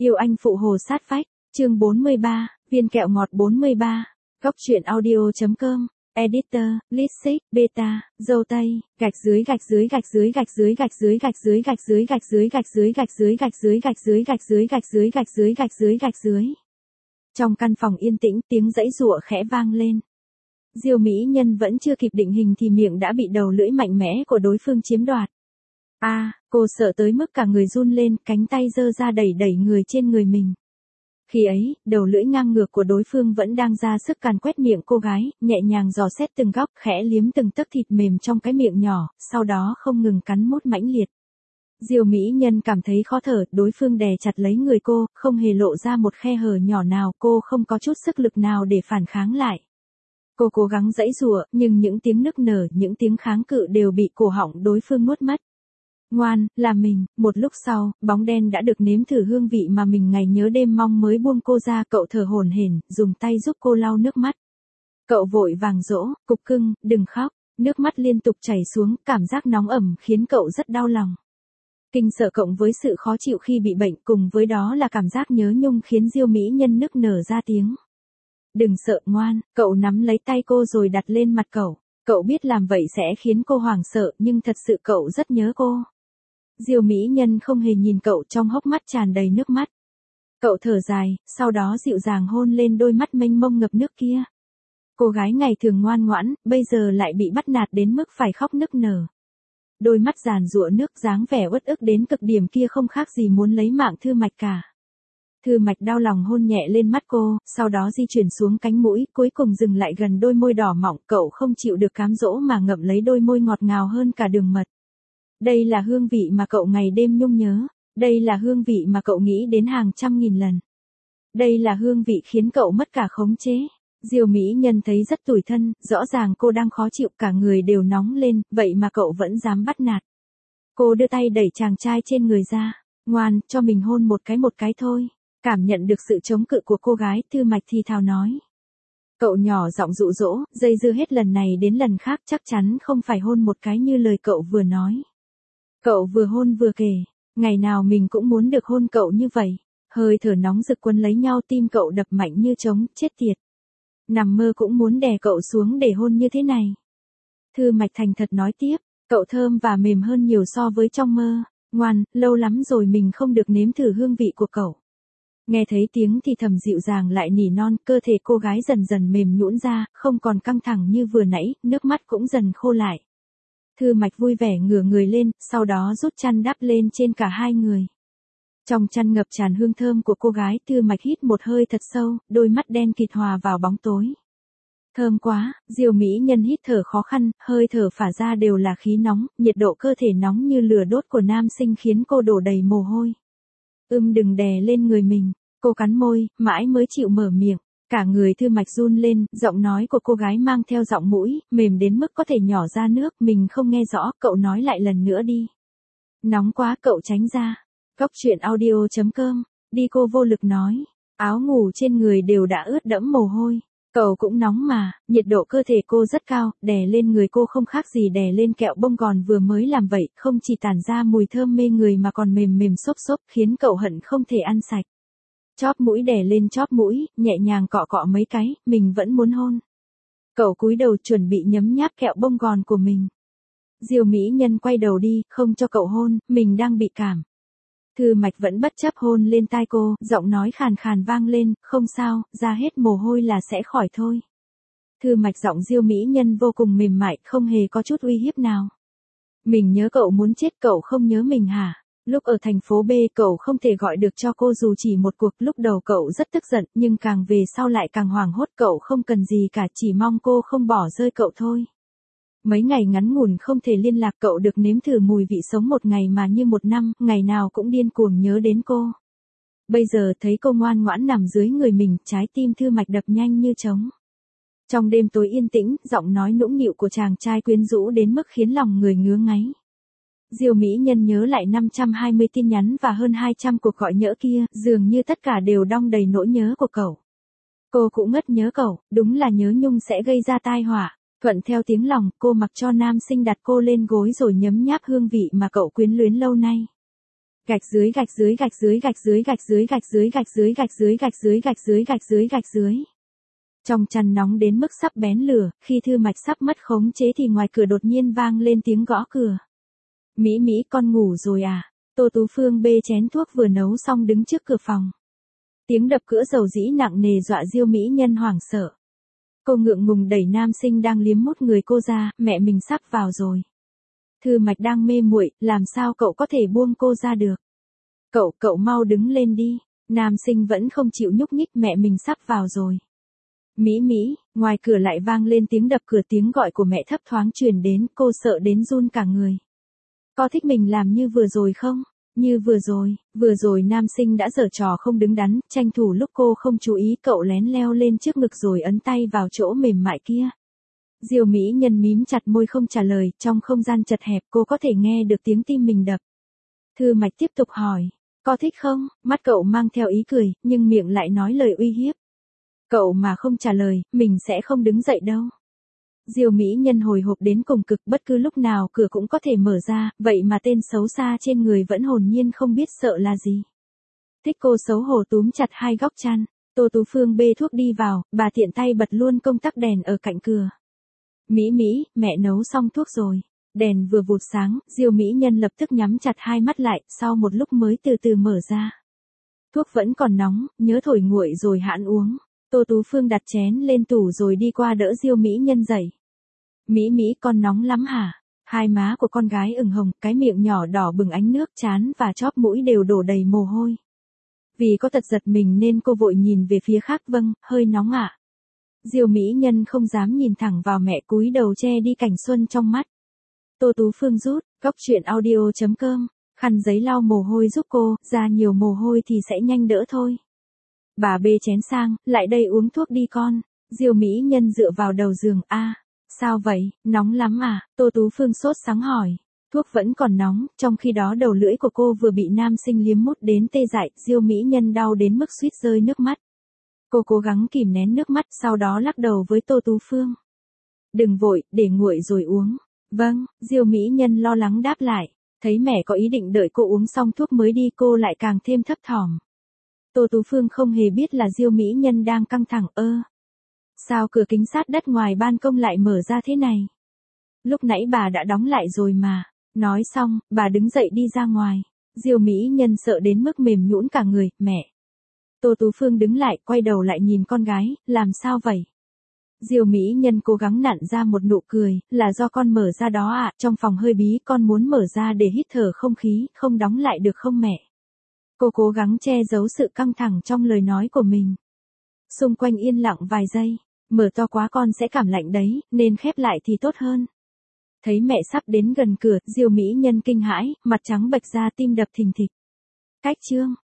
Yêu anh phụ hồ sát vách, chương 43, viên kẹo ngọt 43, góc truyện audio.com, editor, Lixit, beta, dâu tây, gạch dưới gạch dưới gạch dưới gạch dưới gạch dưới gạch dưới gạch dưới gạch dưới gạch dưới gạch dưới gạch dưới gạch dưới gạch dưới gạch dưới gạch dưới gạch dưới gạch dưới. Trong căn phòng yên tĩnh, tiếng giãy giụa khẽ vang lên. Diêu mỹ nhân vẫn chưa kịp định hình thì miệng đã bị đầu lưỡi mạnh mẽ của đối phương chiếm đoạt. Cô sợ tới mức cả người run lên, cánh tay giơ ra đẩy đẩy người trên người mình. Khi ấy, đầu lưỡi ngang ngược của đối phương vẫn đang ra sức càn quét miệng cô gái, nhẹ nhàng dò xét từng góc, khẽ liếm từng tấc thịt mềm trong cái miệng nhỏ, sau đó không ngừng cắn mút mãnh liệt. Diêu mỹ nhân cảm thấy khó thở, đối phương đè chặt lấy người cô, không hề lộ ra một khe hở nhỏ nào, cô không có chút sức lực nào để phản kháng lại. Cô cố gắng giãy giụa, nhưng những tiếng nức nở, những tiếng kháng cự đều bị cổ họng đối phương nuốt mất. Ngoan, là mình. Một lúc sau, bóng đen đã được nếm thử hương vị mà mình ngày nhớ đêm mong mới buông cô ra. Cậu thở hổn hển, dùng tay giúp cô lau nước mắt. Cậu vội vàng dỗ, cục cưng, đừng khóc. Nước mắt liên tục chảy xuống, cảm giác nóng ẩm khiến cậu rất đau lòng. Kinh sợ cộng với sự khó chịu khi bị bệnh, cùng với đó là cảm giác nhớ nhung khiến Diêu mỹ nhân nức nở ra tiếng. Đừng sợ, ngoan. Cậu nắm lấy tay cô rồi đặt lên mặt cậu. Cậu biết làm vậy sẽ khiến cô hoảng sợ, nhưng thật sự cậu rất nhớ cô. Diêu mỹ nhân không hề nhìn cậu, trong hốc mắt tràn đầy nước mắt. Cậu thở dài, sau đó dịu dàng hôn lên đôi mắt mênh mông ngập nước kia. Cô gái ngày thường ngoan ngoãn, bây giờ lại bị bắt nạt đến mức phải khóc nức nở. Đôi mắt giàn giụa nước, dáng vẻ uất ức đến cực điểm kia không khác gì muốn lấy mạng Thư Mạch cả. Thư Mạch đau lòng hôn nhẹ lên mắt cô, sau đó di chuyển xuống cánh mũi, cuối cùng dừng lại gần đôi môi đỏ mọng. Cậu không chịu được cám dỗ mà ngậm lấy đôi môi ngọt ngào hơn cả đường mật. Đây là hương vị mà cậu ngày đêm nhung nhớ. Đây là hương vị mà cậu nghĩ đến hàng trăm nghìn lần. Đây là hương vị khiến cậu mất cả khống chế. Diêu mỹ nhân thấy rất tủi thân, rõ ràng cô đang khó chịu, cả người đều nóng lên, vậy mà cậu vẫn dám bắt nạt. Cô đưa tay đẩy chàng trai trên người ra. Ngoan, cho mình hôn một cái thôi. Cảm nhận được sự chống cự của cô gái, Thư Mạch thì thào nói. Cậu nhỏ giọng dụ dỗ, dây dưa hết lần này đến lần khác, chắc chắn không phải hôn một cái như lời cậu vừa nói. Cậu vừa hôn vừa kể, ngày nào mình cũng muốn được hôn cậu như vậy. Hơi thở nóng rực quấn lấy nhau, tim cậu đập mạnh như trống, chết tiệt. Nằm mơ cũng muốn đè cậu xuống để hôn như thế này. Thư Mạch thành thật nói tiếp, cậu thơm và mềm hơn nhiều so với trong mơ. Ngoan, lâu lắm rồi mình không được nếm thử hương vị của cậu. Nghe thấy tiếng thì thầm dịu dàng lại nỉ non, cơ thể cô gái dần dần mềm nhũn ra, không còn căng thẳng như vừa nãy, nước mắt cũng dần khô lại. Thư Mạch vui vẻ ngửa người lên, sau đó rút chăn đắp lên trên cả hai người. Trong chăn ngập tràn hương thơm của cô gái, Thư Mạch hít một hơi thật sâu, đôi mắt đen kịt hòa vào bóng tối. Thơm quá. Diêu mỹ nhân hít thở khó khăn, hơi thở phả ra đều là khí nóng, nhiệt độ cơ thể nóng như lửa đốt của nam sinh khiến cô đổ đầy mồ hôi. Đừng đè lên người mình. Cô cắn môi, mãi mới chịu mở miệng. Cả người Thư Mạch run lên, giọng nói của cô gái mang theo giọng mũi, mềm đến mức có thể nhỏ ra nước. Mình không nghe rõ, cậu nói lại lần nữa đi. Nóng quá, cậu tránh ra. Góc truyện audio.com, đi. Cô vô lực nói. Áo ngủ trên người đều đã ướt đẫm mồ hôi. Cậu cũng nóng mà, nhiệt độ cơ thể cô rất cao, đè lên người cô không khác gì đè lên kẹo bông gòn vừa mới làm vậy, không chỉ tản ra mùi thơm mê người mà còn mềm mềm xốp xốp, khiến cậu hận không thể ăn sạch. Chóp mũi đè lên chóp mũi, nhẹ nhàng cọ cọ mấy cái, mình vẫn muốn hôn. Cậu cúi đầu chuẩn bị nhấm nháp kẹo bông gòn của mình. Diêu mỹ nhân quay đầu đi, không cho cậu hôn, mình đang bị cảm. Thư Mạch vẫn bất chấp hôn lên tai cô, giọng nói khàn khàn vang lên, không sao, ra hết mồ hôi là sẽ khỏi thôi. Thư Mạch giọng Diêu mỹ nhân vô cùng mềm mại, không hề có chút uy hiếp nào. Mình nhớ cậu muốn chết, cậu không nhớ mình hả? Lúc ở thành phố B cậu không thể gọi được cho cô dù chỉ một cuộc, lúc đầu cậu rất tức giận, nhưng càng về sau lại càng hoảng hốt, cậu không cần gì cả, chỉ mong cô không bỏ rơi cậu thôi. Mấy ngày ngắn ngủn không thể liên lạc, cậu được nếm thử mùi vị sống một ngày mà như một năm, ngày nào cũng điên cuồng nhớ đến cô. Bây giờ thấy cô ngoan ngoãn nằm dưới người mình, trái tim Thư Mạch đập nhanh như trống. Trong đêm tối yên tĩnh, giọng nói nũng nịu của chàng trai quyến rũ đến mức khiến lòng người ngứa ngáy. Diêu mỹ nhân nhớ lại 520 tin nhắn và hơn 200 cuộc gọi nhỡ kia, dường như tất cả đều đong đầy nỗi nhớ của cậu. Cô cũng ngất nhớ cậu, đúng là nhớ nhung sẽ gây ra tai họa. Thuận theo tiếng lòng, cô mặc cho nam sinh đặt cô lên gối rồi nhấm nháp hương vị mà cậu quyến luyến lâu nay. Gạch dưới gạch dưới gạch dưới gạch dưới gạch dưới gạch dưới gạch dưới gạch dưới gạch dưới gạch dưới gạch dưới gạch dưới. Trong chăn nóng đến mức sắp bén lửa, khi Thư Mạch sắp mất khống chế thì ngoài cửa đột nhiên vang lên tiếng gõ cửa. Mỹ Mỹ con ngủ rồi à? Tô Tú Phương bê chén thuốc vừa nấu xong đứng trước cửa phòng. Tiếng đập cửa dầu dĩ nặng nề dọa Diêu Mỹ Nhân hoảng sợ. Cô ngượng ngùng đẩy nam sinh đang liếm mút người cô ra, mẹ mình sắp vào rồi. Thư Mạch đang mê muội, làm sao cậu có thể buông cô ra được? Cậu mau đứng lên đi. Nam sinh vẫn không chịu nhúc nhích, mẹ mình sắp vào rồi. Mỹ Mỹ, ngoài cửa lại vang lên tiếng đập cửa, tiếng gọi của mẹ thấp thoáng truyền đến, cô sợ đến run cả người. Có thích mình làm như vừa rồi không? Như vừa rồi nam sinh đã giở trò không đứng đắn, tranh thủ lúc cô không chú ý cậu lén leo lên trước ngực rồi ấn tay vào chỗ mềm mại kia. Diêu Mỹ Nhân mím chặt môi không trả lời, trong không gian chật hẹp cô có thể nghe được tiếng tim mình đập. Thư Mạch tiếp tục hỏi, có thích không? Mắt cậu mang theo ý cười, nhưng miệng lại nói lời uy hiếp. Cậu mà không trả lời, mình sẽ không đứng dậy đâu. Diêu Mỹ Nhân hồi hộp đến cùng cực, bất cứ lúc nào cửa cũng có thể mở ra, vậy mà tên xấu xa trên người vẫn hồn nhiên không biết sợ là gì. Thích cô xấu hổ túm chặt hai góc chăn, Tô Tú Phương bê thuốc đi vào, bà tiện tay bật luôn công tắc đèn ở cạnh cửa. Mỹ Mỹ, mẹ nấu xong thuốc rồi. Đèn vừa vụt sáng, Diêu Mỹ Nhân lập tức nhắm chặt hai mắt lại, sau một lúc mới từ từ mở ra. Thuốc vẫn còn nóng, nhớ thổi nguội rồi hãn uống. Tô Tú Phương đặt chén lên tủ rồi đi qua đỡ Diêu Mỹ Nhân dậy. Mỹ Mỹ con nóng lắm hả? Hai má của con gái ửng hồng, cái miệng nhỏ đỏ bừng ánh nước, trán và chóp mũi đều đổ đầy mồ hôi. Vì có tật giật mình nên cô vội nhìn về phía khác. Vâng, hơi nóng ạ. Diêu Mỹ Nhân không dám nhìn thẳng vào mẹ, cúi đầu che đi cảnh xuân trong mắt. Tô Tú Phương rút, goctruyện.audio.com, khăn giấy lau mồ hôi giúp cô, ra nhiều mồ hôi thì sẽ nhanh đỡ thôi. Bà bê chén sang, lại đây uống thuốc đi con. Diêu Mỹ Nhân dựa vào đầu giường, sao vậy, nóng lắm à? Tô Tú Phương sốt sắng hỏi. Thuốc vẫn còn nóng, trong khi đó đầu lưỡi của cô vừa bị nam sinh liếm mút đến tê dại, Diêu Mỹ Nhân đau đến mức suýt rơi nước mắt. Cô cố gắng kìm nén nước mắt, sau đó lắc đầu với Tô Tú Phương. Đừng vội, để nguội rồi uống. Vâng, Diêu Mỹ Nhân lo lắng đáp lại. Thấy mẹ có ý định đợi cô uống xong thuốc mới đi, cô lại càng thêm thấp thỏm. Tô Tú Phương không hề biết là Diêu Mỹ Nhân đang căng thẳng. Sao cửa kính sát đất ngoài ban công lại mở ra thế này? Lúc nãy bà đã đóng lại rồi mà. Nói xong, bà đứng dậy đi ra ngoài. Diêu Mỹ Nhân sợ đến mức mềm nhũn cả người, mẹ. Tô Tú Phương đứng lại, quay đầu lại nhìn con gái, làm sao vậy? Diêu Mỹ Nhân cố gắng nặn ra một nụ cười, là do con mở ra đó ạ, trong phòng hơi bí, con muốn mở ra để hít thở không khí, không đóng lại được không mẹ? Cô cố gắng che giấu sự căng thẳng trong lời nói của mình. Xung quanh yên lặng vài giây, mở to quá con sẽ cảm lạnh đấy, nên khép lại thì tốt hơn. Thấy mẹ sắp đến gần cửa, Diêu Mỹ Nhân kinh hãi, mặt trắng bệch ra, tim đập thình thịch. Cách chương